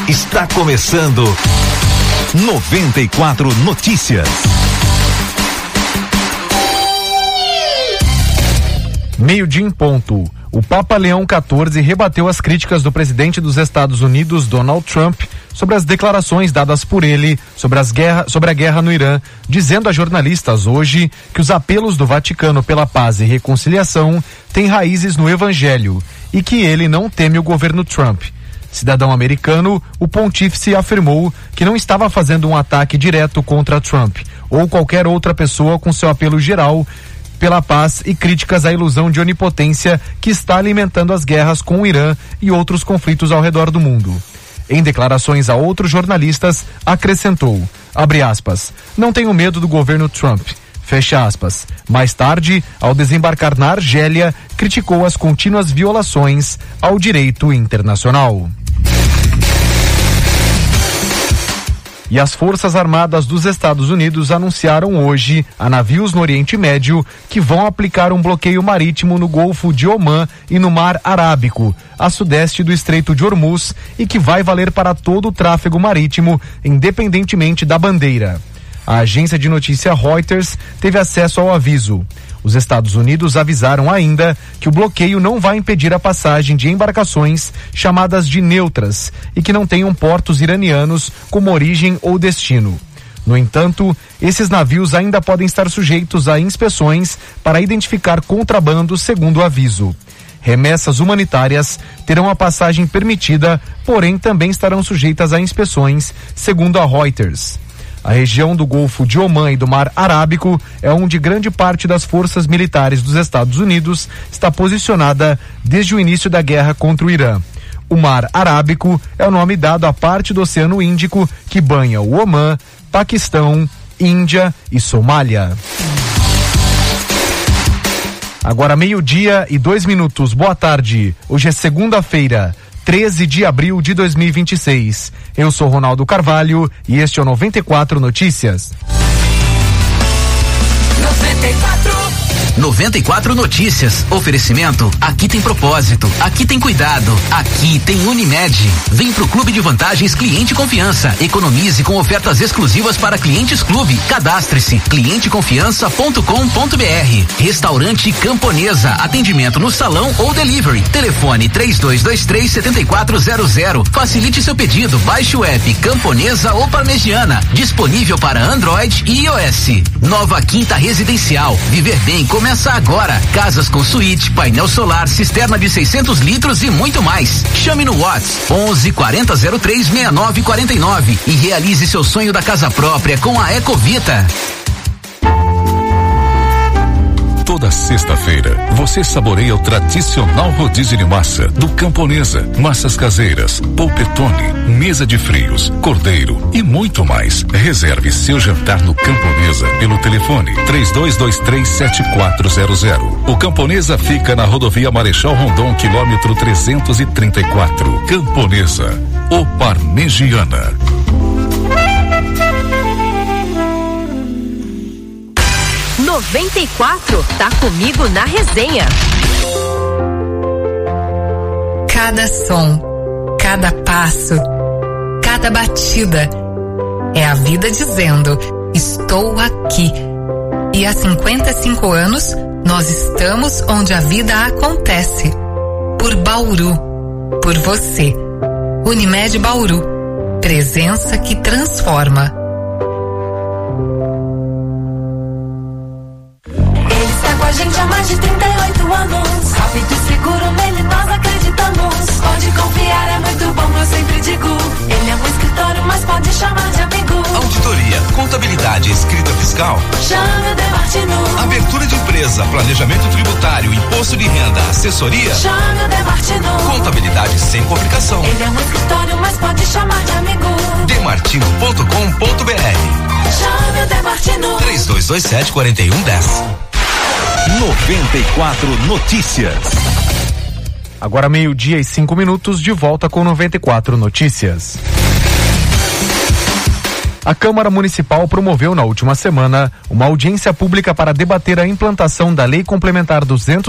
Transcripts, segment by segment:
Está começando 94 Notícias. Meio-dia em ponto. O Papa Leão XIV rebateu as críticas do presidente dos Estados Unidos, Donald Trump, sobre as declarações dadas por ele sobre a guerra no Irã, dizendo a jornalistas hoje que os apelos do Vaticano pela paz e reconciliação têm raízes no Evangelho e que ele não teme o governo Trump. Cidadão americano, o pontífice afirmou que não estava fazendo um ataque direto contra Trump ou qualquer outra pessoa com seu apelo geral pela paz e críticas à ilusão de onipotência que está alimentando as guerras com o Irã e outros conflitos ao redor do mundo. Em declarações a outros jornalistas, acrescentou, abre aspas, não tenho medo do governo Trump, fecha aspas. Mais tarde, ao desembarcar na Argélia, criticou as contínuas violações ao direito internacional. E as Forças Armadas dos Estados Unidos anunciaram hoje a navios no Oriente Médio que vão aplicar um bloqueio marítimo no Golfo de Omã e no Mar Arábico, a sudeste do Estreito de Hormuz, e que vai valer para todo o tráfego marítimo, independentemente da bandeira. A agência de notícia Reuters teve acesso ao aviso. Os Estados Unidos avisaram ainda que o bloqueio não vai impedir a passagem de embarcações chamadas de neutras e que não tenham portos iranianos como origem ou destino. No entanto, esses navios ainda podem estar sujeitos a inspeções para identificar contrabando, segundo o aviso. Remessas humanitárias terão a passagem permitida, porém também estarão sujeitas a inspeções, segundo a Reuters. A região do Golfo de Omã e do Mar Arábico é onde grande parte das forças militares dos Estados Unidos está posicionada desde o início da guerra contra o Irã. O Mar Arábico é o nome dado à parte do Oceano Índico que banha o Omã, Paquistão, Índia e Somália. Agora 12:02. Boa tarde. Hoje é segunda-feira, 13 de abril de 2026. Eu sou Ronaldo Carvalho e este é o 94 Notícias. 94 Notícias. Oferecimento. Aqui tem propósito. Aqui tem cuidado. Aqui tem Unimed. Vem pro Clube de Vantagens Cliente Confiança. Economize com ofertas exclusivas para clientes clube. Cadastre-se. clienteconfiança.com.br. Restaurante Camponesa. Atendimento no salão ou delivery. Telefone 3223-7400. Facilite seu pedido. Baixe o app Camponesa ou Parmegiana. Disponível para Android e iOS. Nova Quinta Residencial. Viver bem começa agora. Casas com suíte, painel solar, cisterna de 600 litros e muito mais. Chame no WhatsApp 11 4003 6949 e realize seu sonho da casa própria com a Ecovita. Toda sexta-feira, você saboreia o tradicional rodízio de massa do Camponesa. Massas caseiras, polpetone, mesa de frios, cordeiro e muito mais. Reserve seu jantar no Camponesa pelo telefone 3223-7400. O Camponesa fica na rodovia Marechal Rondon, quilômetro 334. Camponesa, o Parmegiana. 94, tá comigo na resenha. Cada som, cada passo, cada batida é a vida dizendo: estou aqui. E há 55 anos nós estamos onde a vida acontece. Por Bauru, por você. Unimed Bauru, presença que transforma. A gente há mais de 38 anos. Rápido e seguro, nele nós acreditamos. Pode confiar, é muito bom, eu sempre digo. Ele é um escritório, mas pode chamar de amigo. Auditoria, contabilidade, escrita fiscal. Chame o Demartino. Abertura de empresa, planejamento tributário, imposto de renda, assessoria. Chame o Demartino. Contabilidade sem complicação. Ele é um escritório, mas pode chamar de amigo. Demartino.com.br. Chame o Demartino. 3227-4110. 94 Notícias. Agora 12:05, de volta com 94 Notícias. A Câmara Municipal promoveu na última semana uma audiência pública para debater a implantação da Lei Complementar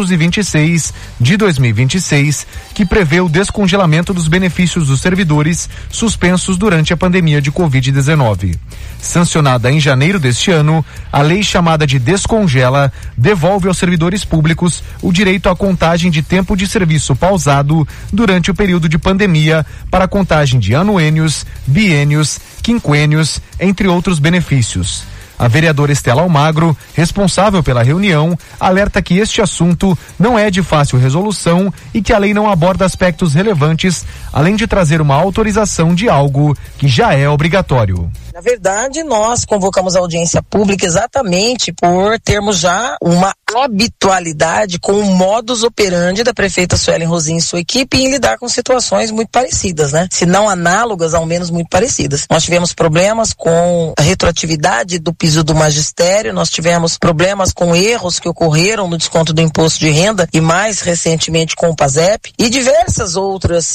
226 de 2026, que prevê o descongelamento dos benefícios dos servidores suspensos durante a pandemia de Covid-19. Sancionada em janeiro deste ano, a lei chamada de Descongela devolve aos servidores públicos o direito à contagem de tempo de serviço pausado durante o período de pandemia para a contagem de anuênios, biênios, quinquênios, entre outros benefícios. A vereadora Estela Almagro, responsável pela reunião, alerta que este assunto não é de fácil resolução e que a lei não aborda aspectos relevantes, além de trazer uma autorização de algo que já é obrigatório. Na verdade, nós convocamos a audiência pública exatamente por termos já uma habitualidade com o modus operandi da prefeita Suelen Rosim e sua equipe em lidar com situações muito parecidas, né? Se não análogas, ao menos muito parecidas. Nós tivemos problemas com a retroatividade do piso do magistério, nós tivemos problemas com erros que ocorreram no desconto do imposto de renda e mais recentemente com o PASEP e diversas outras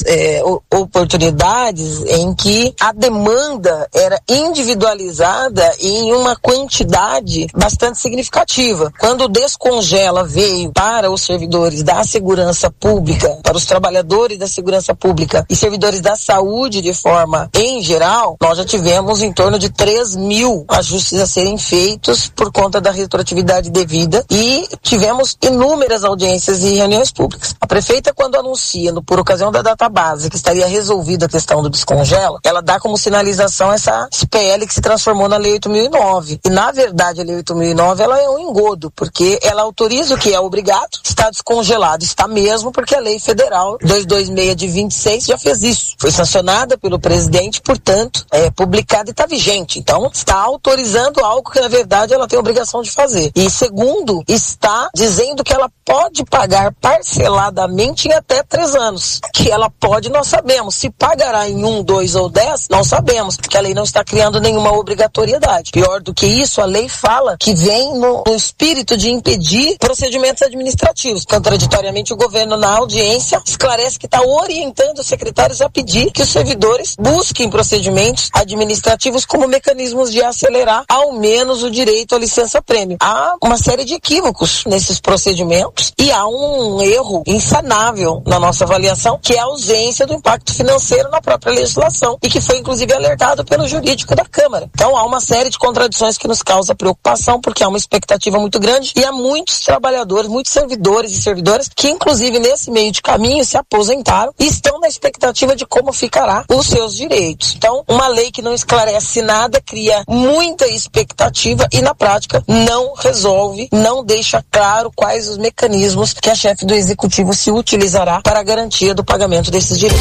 oportunidades em que a demanda era individualizada em uma quantidade bastante significativa. Quando o Descongela veio para os servidores da segurança pública, para os trabalhadores da segurança pública e servidores da saúde de forma em geral, nós já tivemos em torno de 3.000 ajustes a serem feitos por conta da retroatividade devida e tivemos inúmeras audiências e reuniões públicas. A prefeita, quando anuncia, por ocasião da database, que estaria resolvida a questão do Descongela, ela dá como sinalização essa PL que se transformou na Lei 8.009. E, na verdade, a Lei 8.009 ela é um engodo, porque ela autoriza o que é obrigado, está descongelado, está mesmo, porque a Lei Federal 226 de 26 já fez isso. Foi sancionada pelo presidente, portanto, é publicada e está vigente. Então, está autorizando algo que, na verdade, ela tem a obrigação de fazer. E, segundo, está dizendo que ela pode pagar parceladamente em até 3 anos. Que ela pode, nós sabemos. Se pagará em 1, 2 ou 10, não sabemos, porque a lei não está criando nenhuma obrigatoriedade. Pior do que isso, a lei fala que vem no espírito de impedir procedimentos administrativos. Contraditoriamente, o governo, na audiência, esclarece que está orientando os secretários a pedir que os servidores busquem procedimentos administrativos como mecanismos de acelerar ao menos o direito à licença-prêmio. Há uma série de equívocos nesses procedimentos e há um erro insanável na nossa avaliação, que é a ausência do impacto financeiro na própria legislação e que foi inclusive alertado pelo jurídico da Câmara. Então há uma série de contradições que nos causa preocupação, porque há uma expectativa muito grande e há muitos trabalhadores, muitos servidores e servidoras que inclusive nesse meio de caminho se aposentaram e estão na expectativa de como ficará os seus direitos. Então, uma lei que não esclarece nada cria muita expectativa e na prática não resolve, não deixa claro quais os mecanismos que a chefe do executivo se utilizará para a garantia do pagamento desses direitos.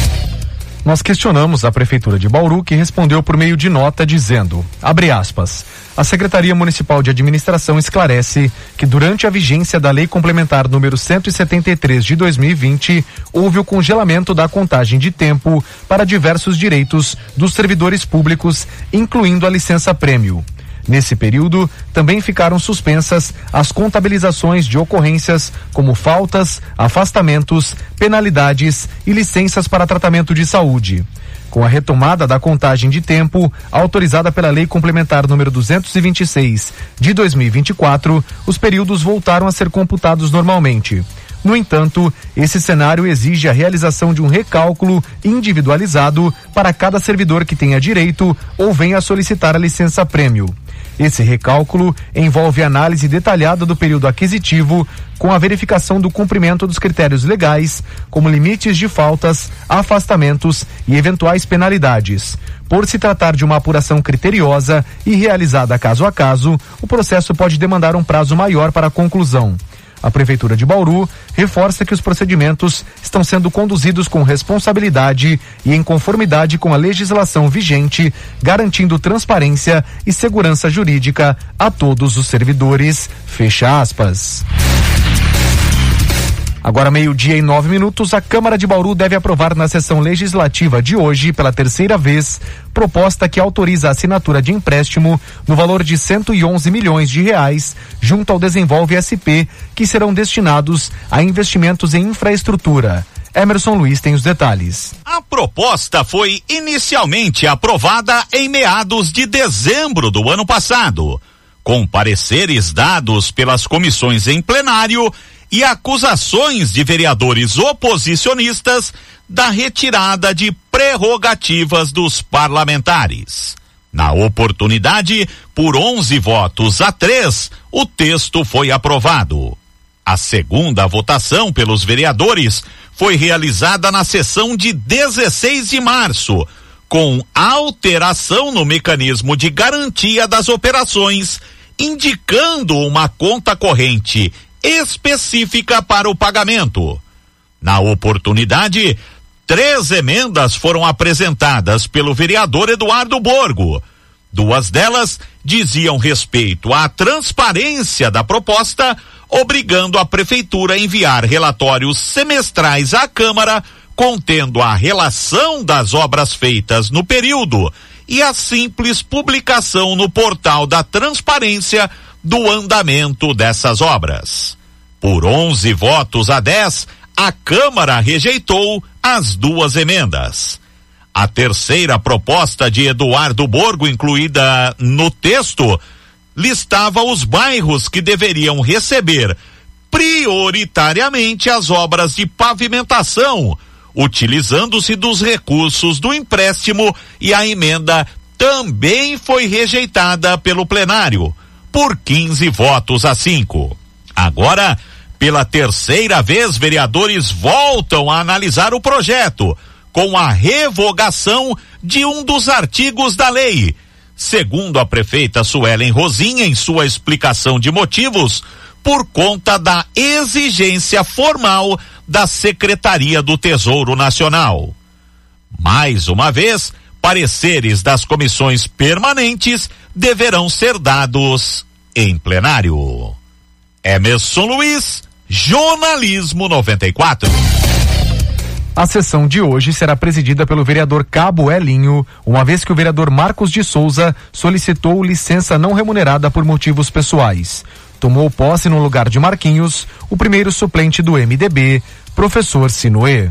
Nós questionamos a Prefeitura de Bauru, que respondeu por meio de nota dizendo, abre aspas, a Secretaria Municipal de Administração esclarece que durante a vigência da Lei Complementar número 173 de 2020, houve o congelamento da contagem de tempo para diversos direitos dos servidores públicos, incluindo a licença-prêmio. Nesse período, também ficaram suspensas as contabilizações de ocorrências como faltas, afastamentos, penalidades e licenças para tratamento de saúde. Com a retomada da contagem de tempo, autorizada pela Lei Complementar número 226 de 2024, os períodos voltaram a ser computados normalmente. No entanto, esse cenário exige a realização de um recálculo individualizado para cada servidor que tenha direito ou venha solicitar a licença-prêmio. Esse recálculo envolve análise detalhada do período aquisitivo, com a verificação do cumprimento dos critérios legais, como limites de faltas, afastamentos e eventuais penalidades. Por se tratar de uma apuração criteriosa e realizada caso a caso, o processo pode demandar um prazo maior para a conclusão. A Prefeitura de Bauru reforça que os procedimentos estão sendo conduzidos com responsabilidade e em conformidade com a legislação vigente, garantindo transparência e segurança jurídica a todos os servidores. Fecha aspas. Agora 12:09, a Câmara de Bauru deve aprovar na sessão legislativa de hoje, pela 3ª vez, proposta que autoriza a assinatura de empréstimo no valor de R$111 milhões junto ao Desenvolve SP, que serão destinados a investimentos em infraestrutura. Emerson Luiz tem os detalhes. A proposta foi inicialmente aprovada em meados de dezembro do ano passado, com pareceres dados pelas comissões em plenário e acusações de vereadores oposicionistas da retirada de prerrogativas dos parlamentares. Na oportunidade, por 11 votos a 3, o texto foi aprovado. A segunda votação pelos vereadores foi realizada na sessão de 16 de março, com alteração no mecanismo de garantia das operações, indicando uma conta corrente específica para o pagamento. Na oportunidade, 3 emendas foram apresentadas pelo vereador Eduardo Borgo. 2 delas diziam respeito à transparência da proposta, obrigando a prefeitura a enviar relatórios semestrais à Câmara, contendo a relação das obras feitas no período e a simples publicação no portal da transparência do andamento dessas obras. Por 11 votos a 10, a Câmara rejeitou as 2 emendas. A terceira proposta de Eduardo Borgo, incluída no texto, listava os bairros que deveriam receber prioritariamente as obras de pavimentação, utilizando-se dos recursos do empréstimo, e a emenda também foi rejeitada pelo plenário, por 15 votos a 5. Agora, pela terceira vez, vereadores voltam a analisar o projeto, com a revogação de um dos artigos da lei. Segundo a prefeita Suelen Rosim, em sua explicação de motivos, por conta da exigência formal da Secretaria do Tesouro Nacional. Mais uma vez, pareceres das comissões permanentes deverão ser dados em plenário. Emerson Luiz, Jornalismo 94. A sessão de hoje será presidida pelo vereador Cabo Elinho, uma vez que o vereador Marcos de Souza solicitou licença não remunerada por motivos pessoais. Tomou posse no lugar de Marquinhos, o primeiro suplente do MDB, professor Sinuê.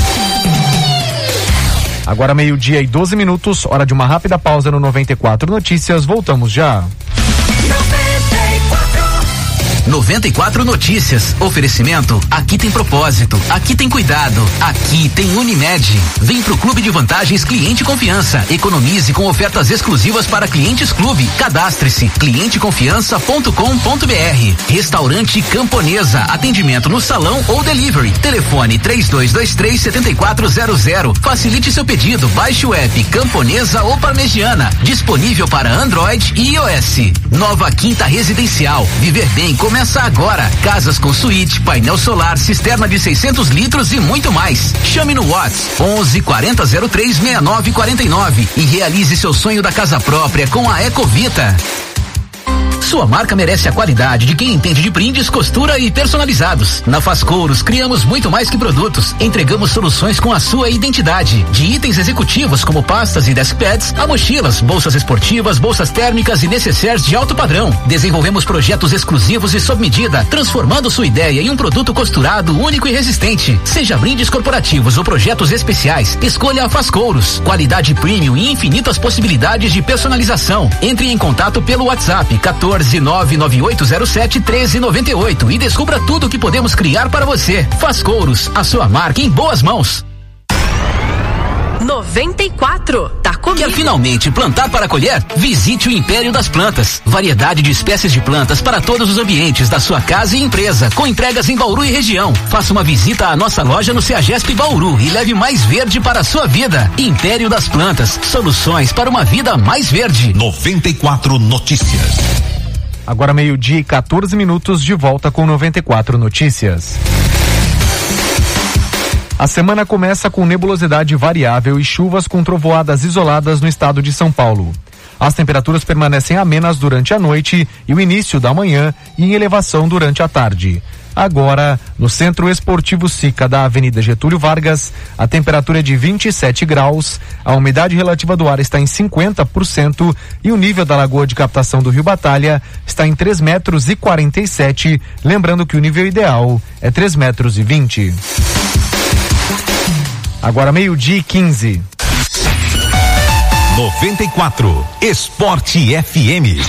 Agora 12:12, hora de uma rápida pausa no 94 Notícias, voltamos já. 94 Notícias. Oferecimento. Aqui tem propósito. Aqui tem cuidado. Aqui tem Unimed. Vem pro Clube de Vantagens Cliente Confiança. Economize com ofertas exclusivas para clientes clube. Cadastre-se. clienteconfiança.com.br. Restaurante Camponesa. Atendimento no salão ou delivery. Telefone 3223-7400. Facilite seu pedido. Baixe o app Camponesa ou Parmegiana. Disponível para Android e iOS. Nova Quinta Residencial. Viver bem começa agora. Casas com suíte, painel solar, cisterna de 600 litros e muito mais. Chame no WhatsApp 11 40 03 69 49 e realize seu sonho da casa própria com a Ecovita. Sua marca merece a qualidade de quem entende de brindes, costura e personalizados. Na Fascouros, criamos muito mais que produtos. Entregamos soluções com a sua identidade. De itens executivos como pastas e desk pads, a mochilas, bolsas esportivas, bolsas térmicas e necessaires de alto padrão. Desenvolvemos projetos exclusivos e sob medida, transformando sua ideia em um produto costurado, único e resistente. Seja brindes corporativos ou projetos especiais, escolha a Fascouros. Qualidade premium e infinitas possibilidades de personalização. Entre em contato pelo WhatsApp 14998071398 e descubra tudo o que podemos criar para você. Fascouros, a sua marca em boas mãos. 94, tá comigo. Quer finalmente plantar para colher? Visite o Império das Plantas. Variedade de espécies de plantas para todos os ambientes da sua casa e empresa, com entregas em Bauru e região. Faça uma visita à nossa loja no CEAGESP Bauru e leve mais verde para a sua vida. Império das Plantas, soluções para uma vida mais verde. 94 Notícias. Agora 12:14, de volta com 94 Notícias. A semana começa com nebulosidade variável e chuvas com trovoadas isoladas no estado de São Paulo. As temperaturas permanecem amenas durante a noite e o início da manhã e em elevação durante a tarde. Agora, no Centro Esportivo Sica da Avenida Getúlio Vargas, a temperatura é de 27 graus, a umidade relativa do ar está em 50% e o nível da lagoa de captação do Rio Batalha está em 3,47 metros, lembrando que o nível ideal é 3,20 metros. Agora 12:15. 94 Esporte FM.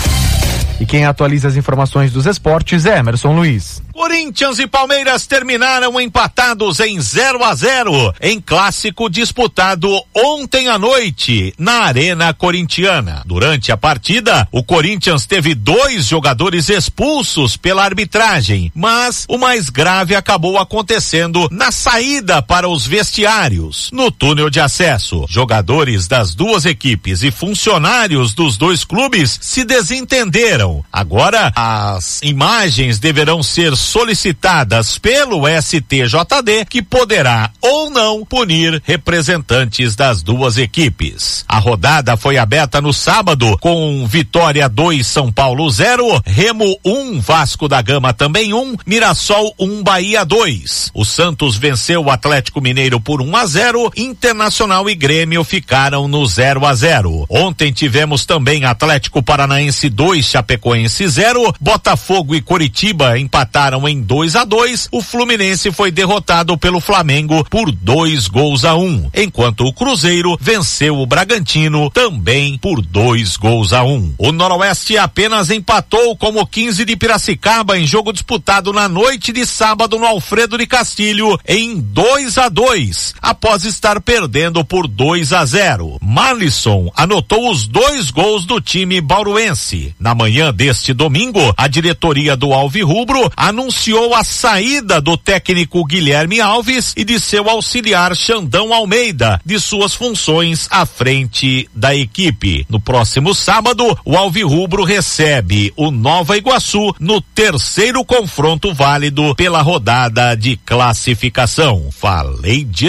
E quem atualiza as informações dos esportes é Emerson Luiz. Corinthians e Palmeiras terminaram empatados em 0-0 em clássico disputado ontem à noite na Arena Corintiana. Durante a partida, o Corinthians teve 2 jogadores expulsos pela arbitragem, mas o mais grave acabou acontecendo na saída para os vestiários, no túnel de acesso. Jogadores das duas equipes e funcionários dos dois clubes se desentenderam. Agora, as imagens deverão ser solicitadas pelo STJD, que poderá ou não punir representantes das duas equipes. A rodada foi aberta no sábado com Vitória 2, São Paulo 0, Remo 1, Vasco da Gama também 1, Mirassol 1, Bahia 2. O Santos venceu o Atlético Mineiro por 1-0, Internacional e Grêmio ficaram no 0-0. Ontem tivemos também Atlético Paranaense 2, Chapecoense 0, Botafogo e Coritiba empataram em 2-2, o Fluminense foi derrotado pelo Flamengo por 2-1, enquanto o Cruzeiro venceu o Bragantino também por 2-1. O Noroeste apenas empatou com o 15 de Piracicaba em jogo disputado na noite de sábado no Alfredo de Castilho em 2-2, após estar perdendo por 2-0. Malisson anotou os 2 gols do time bauruense. Na manhã deste domingo, a diretoria do Alvirrubro anunciou a saída do técnico Guilherme Alves e de seu auxiliar Xandão Almeida de suas funções à frente da equipe. No próximo sábado, o Alvirrubro recebe o Nova Iguaçu no 3º confronto válido pela rodada de classificação. Falei de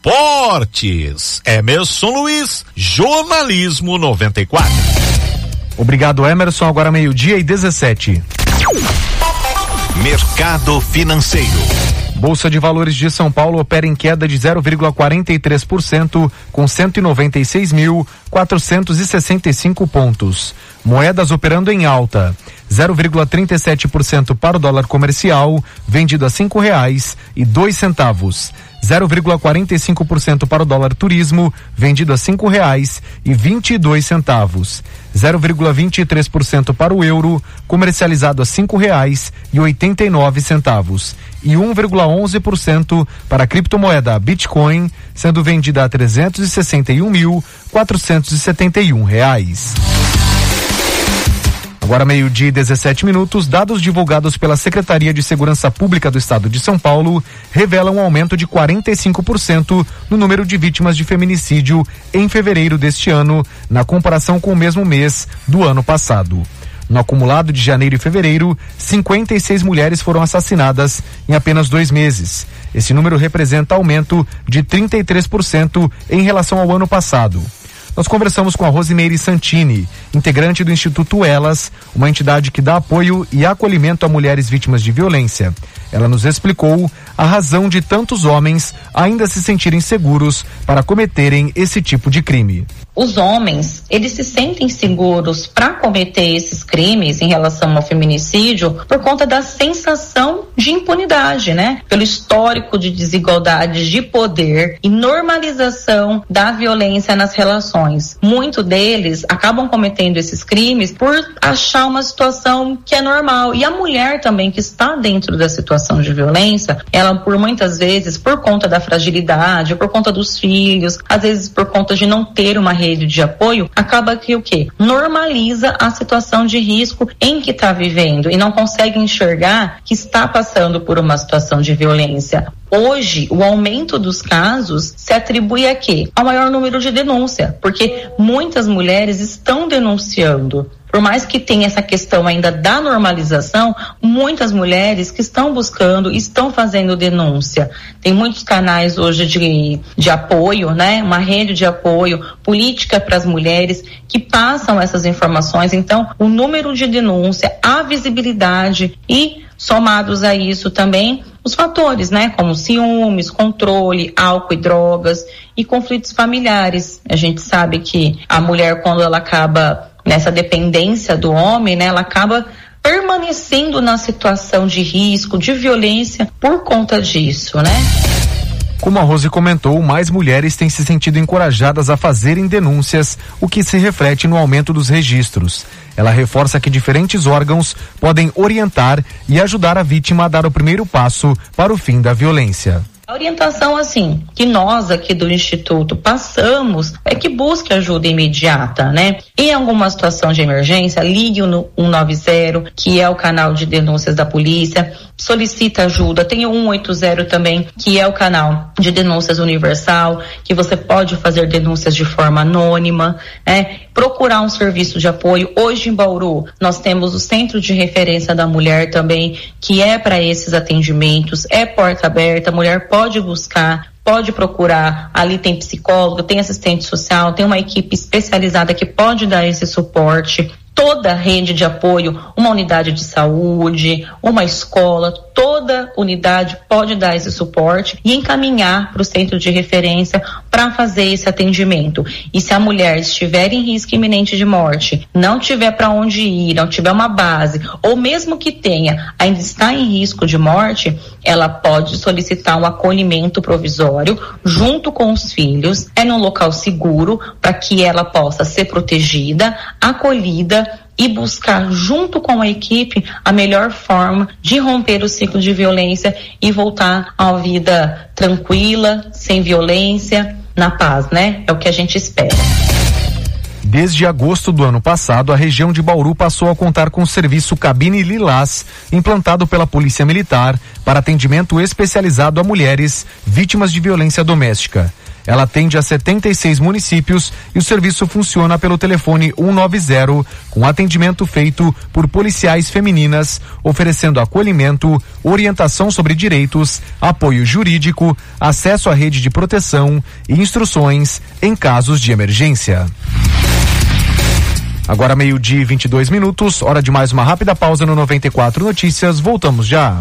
esportes. Emerson Luiz, Jornalismo 94. Obrigado, Emerson. Agora 12:17. Mercado Financeiro. Bolsa de Valores de São Paulo opera em queda de 0,43%, com 196.465 pontos. Moedas operando em alta: 0,37% para o dólar comercial, vendido a R$5,02. 0,45% para o dólar turismo, vendido a R$5,22. 0,23% para o euro, comercializado a R$5,89. E 1,11% para a criptomoeda Bitcoin, sendo vendida a R$361.471. Agora 12:17, dados divulgados pela Secretaria de Segurança Pública do Estado de São Paulo revelam um aumento de 45% no número de vítimas de feminicídio em fevereiro deste ano, na comparação com o mesmo mês do ano passado. No acumulado de janeiro e fevereiro, 56 mulheres foram assassinadas em apenas 2 meses. Esse número representa aumento de 33% em relação ao ano passado. Nós conversamos com a Rosimeire Santini, integrante do Instituto Elas, uma entidade que dá apoio e acolhimento a mulheres vítimas de violência. Ela nos explicou a razão de tantos homens ainda se sentirem seguros para cometerem esse tipo de crime. Os homens, eles se sentem seguros para cometer esses crimes em relação ao feminicídio por conta da sensação de impunidade, né? Pelo histórico de desigualdades de poder e normalização da violência nas relações. Muitos deles acabam cometendo esses crimes por achar uma situação que é normal. E a mulher também que está dentro da situação de violência, ela por muitas vezes, por conta da fragilidade, por conta dos filhos, às vezes por conta de não ter uma rede de apoio, acaba que o quê? Normaliza a situação de risco em que está vivendo e não consegue enxergar que está passando por uma situação de violência. Hoje, o aumento dos casos se atribui a quê? Ao maior número de denúncia, porque muitas mulheres estão denunciando. Por mais que tenha essa questão ainda da normalização, muitas mulheres que estão buscando, estão fazendo denúncia. Tem muitos canais hoje de apoio, né? Uma rede de apoio, política para as mulheres que passam essas informações. Então, o número de denúncia, a visibilidade e, somados a isso também, os fatores, né? Como ciúmes, controle, álcool e drogas e conflitos familiares. A gente sabe que a mulher, quando ela acaba nessa dependência do homem, né, ela acaba permanecendo na situação de risco, de violência por conta disso, né? Como a Rose comentou, mais mulheres têm se sentido encorajadas a fazerem denúncias, o que se reflete no aumento dos registros. Ela reforça que diferentes órgãos podem orientar e ajudar a vítima a dar o primeiro passo para o fim da violência. A orientação, assim, que nós aqui do Instituto passamos é que busque ajuda imediata, né? Em alguma situação de emergência, ligue o 190, que é o canal de denúncias da polícia, solicita ajuda. Tem o 180 também, que é o canal de denúncias universal, que você pode fazer denúncias de forma anônima, né? Procurar um serviço de apoio. Hoje em Bauru, nós temos o Centro de Referência da Mulher também, que é para esses atendimentos, é porta aberta, a mulher pode buscar, pode procurar, ali tem psicólogo, tem assistente social, tem uma equipe especializada que pode dar esse suporte. Toda a rede de apoio, uma unidade de saúde, uma escola, toda unidade pode dar esse suporte e encaminhar para o centro de referência para fazer esse atendimento. E se a mulher estiver em risco iminente de morte, não tiver para onde ir, não tiver uma base, ou mesmo que tenha, ainda está em risco de morte, ela pode solicitar um acolhimento provisório junto com os filhos, num local seguro para que ela possa ser protegida, acolhida e buscar junto com a equipe a melhor forma de romper o ciclo de violência e voltar a uma vida tranquila, sem violência, na paz, né? É o que a gente espera. Desde agosto do ano passado, a região de Bauru passou a contar com o serviço Cabine Lilás, implantado pela Polícia Militar para atendimento especializado a mulheres vítimas de violência doméstica. Ela atende a 76 municípios e o serviço funciona pelo telefone 190, com atendimento feito por policiais femininas, oferecendo acolhimento, orientação sobre direitos, apoio jurídico, acesso à rede de proteção e instruções em casos de emergência. Agora 12:22, hora de mais uma rápida pausa no 94 Notícias. Voltamos já.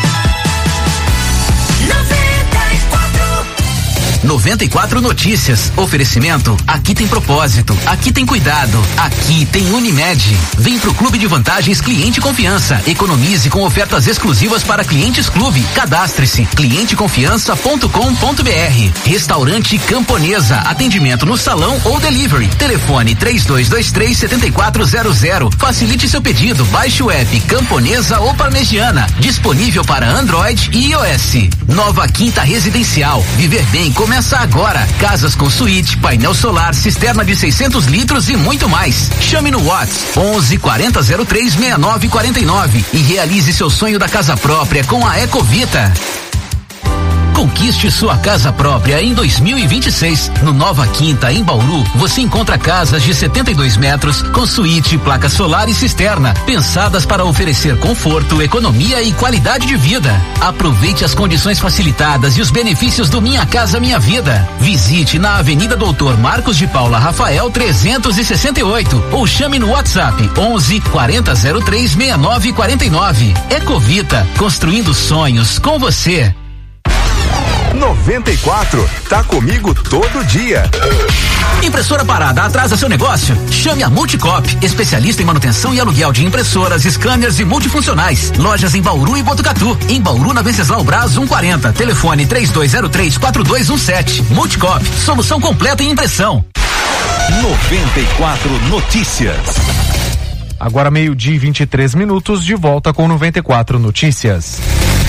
94 Notícias. Oferecimento. Aqui tem propósito. Aqui tem cuidado. Aqui tem Unimed. Vem pro Clube de Vantagens Cliente Confiança. Economize com ofertas exclusivas para clientes clube. Cadastre-se. clienteconfiança.com.br. Restaurante Camponesa. Atendimento no salão ou delivery. Telefone 3223-7400. Facilite seu pedido. Baixe o app Camponesa ou Parmegiana. Disponível para Android e iOS. Nova Quinta Residencial. Viver bem começa agora. Casas com suíte, painel solar, cisterna de 600 litros e muito mais. Chame no WhatsApp 11 40 03 69 49 e realize seu sonho da casa própria com a Ecovita. Conquiste sua casa própria em 2026. No Nova Quinta, em Bauru, você encontra casas de 72 metros com suíte, placa solar e cisterna, pensadas para oferecer conforto, economia e qualidade de vida. Aproveite as condições facilitadas e os benefícios do Minha Casa Minha Vida. Visite na Avenida Doutor Marcos de Paula Rafael 368 ou chame no WhatsApp 11 40 03 69 49. Ecovita, construindo sonhos com você. 94, tá comigo todo dia. Impressora parada atrasa seu negócio? Chame a Multicop, especialista em manutenção e aluguel de impressoras, scanners e multifuncionais. Lojas em Bauru e Botucatu. Em Bauru, na Venceslau Braz 140. Telefone 3203-4217. Multicop, solução completa em impressão. 94 Notícias. Agora 12:23, de volta com 94 Notícias.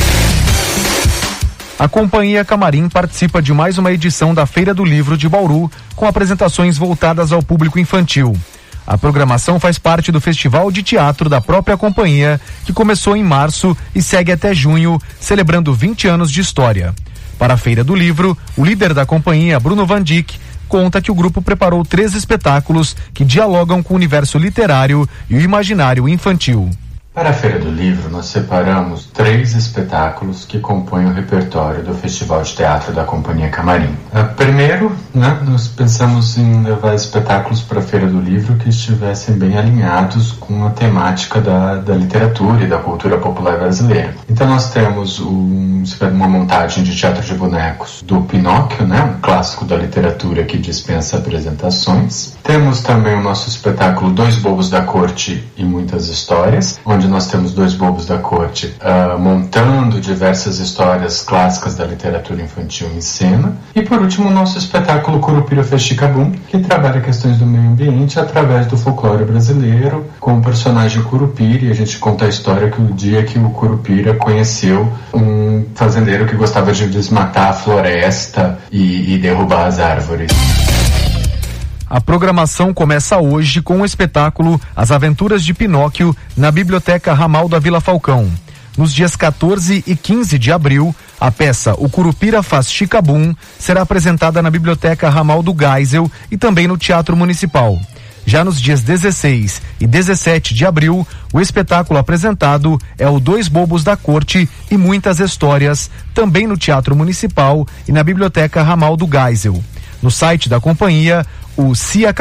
A Companhia Camarim participa de mais uma edição da Feira do Livro de Bauru, com apresentações voltadas ao público infantil. A programação faz parte do Festival de Teatro da própria companhia, que começou em março e segue até junho, celebrando 20 anos de história. Para a Feira do Livro, o líder da companhia, Bruno Van Dijk, conta que o grupo preparou 3 espetáculos que dialogam com o universo literário e o imaginário infantil. Para a Feira do Livro, nós separamos 3 espetáculos que compõem o repertório do Festival de Teatro da Companhia Camarim. Primeiro, nós pensamos em levar espetáculos para a Feira do Livro que estivessem bem alinhados com a temática da literatura e da cultura popular brasileira. Então nós temos um uma montagem de teatro de bonecos do Pinóquio, né? Um clássico da literatura que dispensa apresentações. Temos também o nosso espetáculo Dois Bobos da Corte e Muitas Histórias, onde nós temos dois bobos da corte montando diversas histórias clássicas da literatura infantil em cena. E por último, o nosso espetáculo Curupira Festicabum, que trabalha questões do meio ambiente através do folclore brasileiro, com o personagem Curupira, e a gente conta a história que o dia que o Curupira conheceu um fazendeiro que gostava de desmatar a floresta e derrubar as árvores. A programação começa hoje com o espetáculo As Aventuras de Pinóquio na Biblioteca Ramal da Vila Falcão. Nos dias 14 e 15 de abril, a peça O Curupira Faz Chicabum será apresentada na Biblioteca Ramal do Geisel e também no Teatro Municipal. Já nos dias 16 e 17 de abril, o espetáculo apresentado é o Dois Bobos da Corte e Muitas Histórias, também no Teatro Municipal e na Biblioteca Ramal do Geisel. No site da companhia, o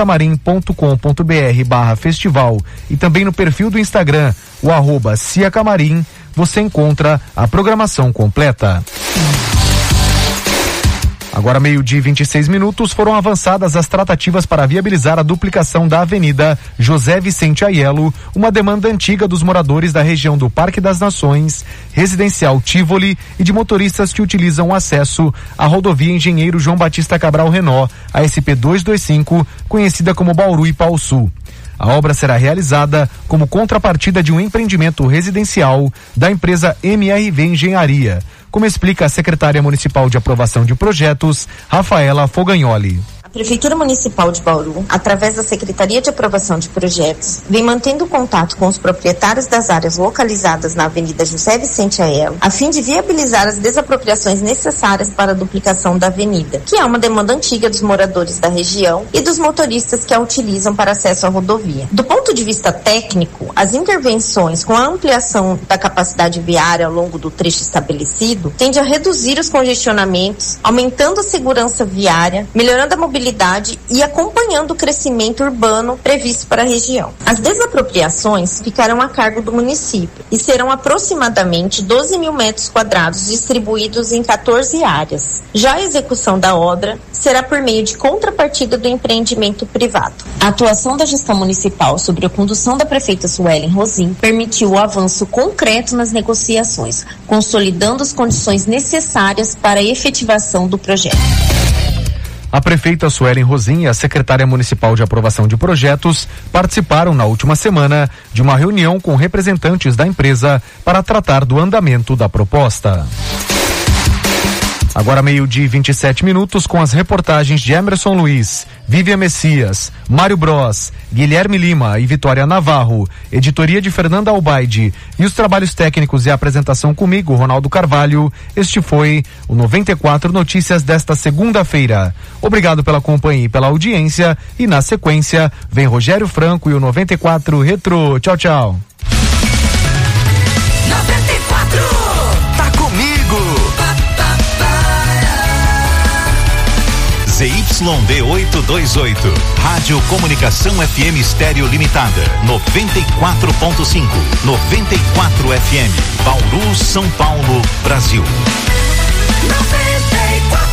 ciacamarim.com.br/festival e também no perfil do Instagram, o @ciacamarim, você encontra a programação completa. Agora 12:26, foram avançadas as tratativas para viabilizar a duplicação da Avenida José Vicente Aiello, uma demanda antiga dos moradores da região do Parque das Nações, Residencial Tivoli e de motoristas que utilizam o acesso à rodovia Engenheiro João Batista Cabral Renault, a SP 225, conhecida como Bauru e Pau Sul. A obra será realizada como contrapartida de um empreendimento residencial da empresa MRV Engenharia, como explica a secretária municipal de aprovação de projetos, Rafaela Fogagnoli. A Prefeitura Municipal de Bauru, através da Secretaria de Aprovação de Projetos, vem mantendo contato com os proprietários das áreas localizadas na Avenida José Vicente Aiello, a fim de viabilizar as desapropriações necessárias para a duplicação da avenida, que é uma demanda antiga dos moradores da região e dos motoristas que a utilizam para acesso à rodovia. Do ponto de vista técnico, as intervenções com a ampliação da capacidade viária ao longo do trecho estabelecido tende a reduzir os congestionamentos, aumentando a segurança viária, melhorando a mobilidade e acompanhando o crescimento urbano previsto para a região. As desapropriações ficarão a cargo do município e serão aproximadamente 12 mil metros quadrados distribuídos em 14 áreas. Já a execução da obra será por meio de contrapartida do empreendimento privado. A atuação da gestão municipal sob a condução da prefeita Suelen Rosim permitiu o avanço concreto nas negociações, consolidando as condições necessárias para a efetivação do projeto. A prefeita Suelen Rosim e a secretária municipal de aprovação de projetos participaram na última semana de uma reunião com representantes da empresa para tratar do andamento da proposta. Agora 12:27, com as reportagens de Emerson Luiz, Vivian Messias, Mário Bros, Guilherme Lima e Vitória Navarro, editoria de Fernanda Albaide e os trabalhos técnicos e a apresentação comigo, Ronaldo Carvalho. Este foi o 94 Notícias desta segunda-feira. Obrigado pela companhia e pela audiência, e na sequência vem Rogério Franco e o 94 Retro. Tchau, tchau. 94, tá comigo. ZYD 828, Rádio Comunicação FM Estéreo Limitada, 94.5, 94 FM, Bauru, São Paulo, Brasil. 94.